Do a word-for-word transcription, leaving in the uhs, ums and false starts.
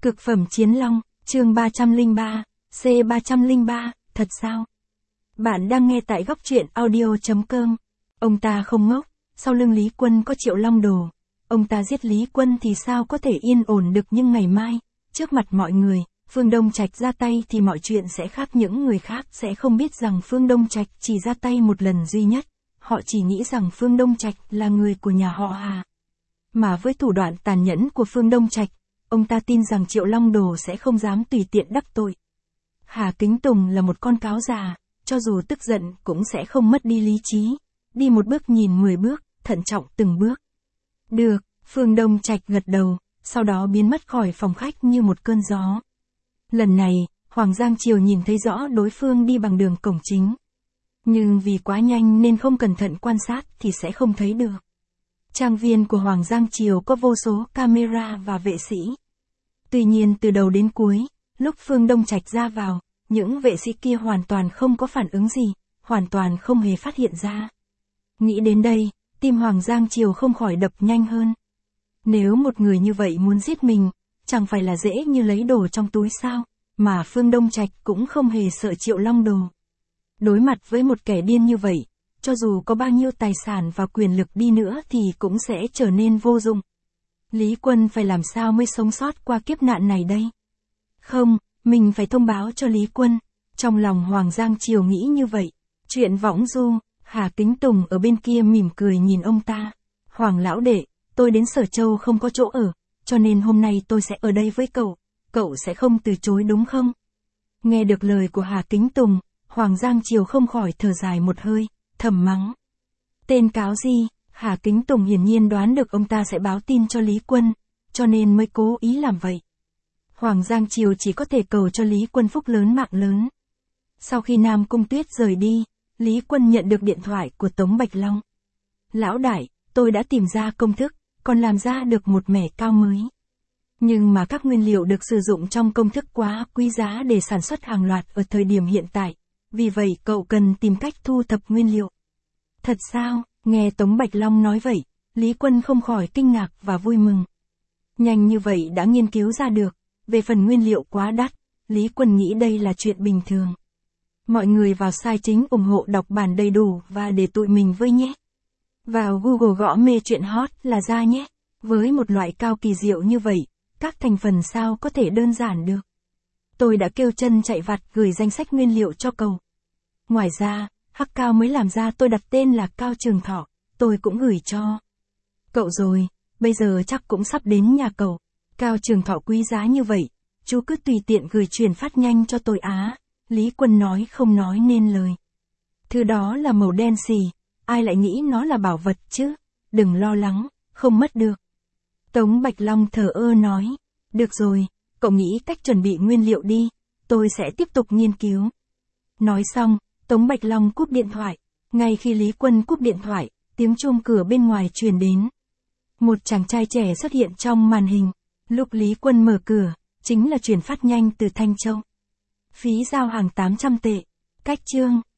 Cực phẩm chiến long, chương ba trăm lẻ ba, C ba trăm lẻ ba, thật sao? Bạn đang nghe tại góc truyện audio.com. Ông ta không ngốc, sau lưng Lý Quân có Triệu Long Đồ. Ông ta giết Lý Quân thì sao có thể yên ổn được, nhưng ngày mai, trước mặt mọi người, Phương Đông Trạch ra tay thì mọi chuyện sẽ khác, những người khác sẽ không biết rằng Phương Đông Trạch chỉ ra tay một lần duy nhất. Họ chỉ nghĩ rằng Phương Đông Trạch là người của nhà họ Hà. Mà với thủ đoạn tàn nhẫn của Phương Đông Trạch, ông ta tin rằng Triệu Long Đồ sẽ không dám tùy tiện đắc tội. Hà Kính Tùng là một con cáo già, cho dù tức giận cũng sẽ không mất đi lý trí. Đi một bước nhìn mười bước, thận trọng từng bước. Được, Phương Đông Trạch gật đầu, sau đó biến mất khỏi phòng khách như một cơn gió. Lần này, Hoàng Giang Triều nhìn thấy rõ đối phương đi bằng đường cổng chính. Nhưng vì quá nhanh nên không cẩn thận quan sát thì sẽ không thấy được. Trang viên của Hoàng Giang Triều có vô số camera và vệ sĩ. Tuy nhiên từ đầu đến cuối, lúc Phương Đông Trạch ra vào, những vệ sĩ kia hoàn toàn không có phản ứng gì, hoàn toàn không hề phát hiện ra. Nghĩ đến đây, tim Hoàng Giang Triều không khỏi đập nhanh hơn. Nếu một người như vậy muốn giết mình, chẳng phải là dễ như lấy đồ trong túi sao, mà Phương Đông Trạch cũng không hề sợ Triệu Long Đồ. Đối mặt với một kẻ điên như vậy, cho dù có bao nhiêu tài sản và quyền lực đi nữa thì cũng sẽ trở nên vô dụng. Lý Quân phải làm sao mới sống sót qua kiếp nạn này đây? Không, mình phải thông báo cho Lý Quân. Trong lòng Hoàng Giang Triều nghĩ như vậy. Chuyện võng du, Hà Kính Tùng ở bên kia mỉm cười nhìn ông ta. Hoàng lão đệ, tôi đến Sở Châu không có chỗ ở, cho nên hôm nay tôi sẽ ở đây với cậu. Cậu sẽ không từ chối đúng không? Nghe được lời của Hà Kính Tùng, Hoàng Giang Triều không khỏi thở dài một hơi, thầm mắng. Tên cáo gì? Hà Kính Tùng hiển nhiên đoán được ông ta sẽ báo tin cho Lý Quân, cho nên mới cố ý làm vậy. Hoàng Giang Triều chỉ có thể cầu cho Lý Quân phúc lớn mạng lớn. Sau khi Nam Cung Tuyết rời đi, Lý Quân nhận được điện thoại của Tống Bạch Long. Lão đại, tôi đã tìm ra công thức, còn làm ra được một mẻ cao mới. Nhưng mà các nguyên liệu được sử dụng trong công thức quá quý giá để sản xuất hàng loạt ở thời điểm hiện tại. Vì vậy cậu cần tìm cách thu thập nguyên liệu. Thật sao? Nghe Tống Bạch Long nói vậy, Lý Quân không khỏi kinh ngạc và vui mừng. Nhanh như vậy đã nghiên cứu ra được. Về phần nguyên liệu quá đắt, Lý Quân nghĩ đây là chuyện bình thường. Mọi người vào site chính ủng hộ đọc bản đầy đủ và để tụi mình với nhé. Vào Google gõ mê chuyện hot là ra nhé. Với một loại cao kỳ diệu như vậy, các thành phần sao có thể đơn giản được. Tôi đã kêu chân chạy vặt gửi danh sách nguyên liệu cho cậu. Ngoài ra, hắc cao mới làm ra tôi đặt tên là Cao Trường Thọ, tôi cũng gửi cho cậu rồi, bây giờ chắc cũng sắp đến nhà cậu. Cao Trường Thọ quý giá như vậy, chú cứ tùy tiện gửi chuyển phát nhanh cho tôi á. Lý Quân nói không nói nên lời. Thứ đó là màu đen xì, ai lại nghĩ nó là bảo vật chứ? Đừng lo lắng, không mất được. Tống Bạch Long thờ ơ nói. Được rồi, cậu nghĩ cách chuẩn bị nguyên liệu đi, tôi sẽ tiếp tục nghiên cứu. Nói xong, Tống Bạch Long cúp điện thoại. Ngay khi Lý Quân cúp điện thoại, tiếng chuông cửa bên ngoài truyền đến. Một chàng trai trẻ xuất hiện trong màn hình. Lúc Lý Quân mở cửa, chính là chuyển phát nhanh từ Thanh Châu. Phí giao hàng tám trăm tệ. Cách chương.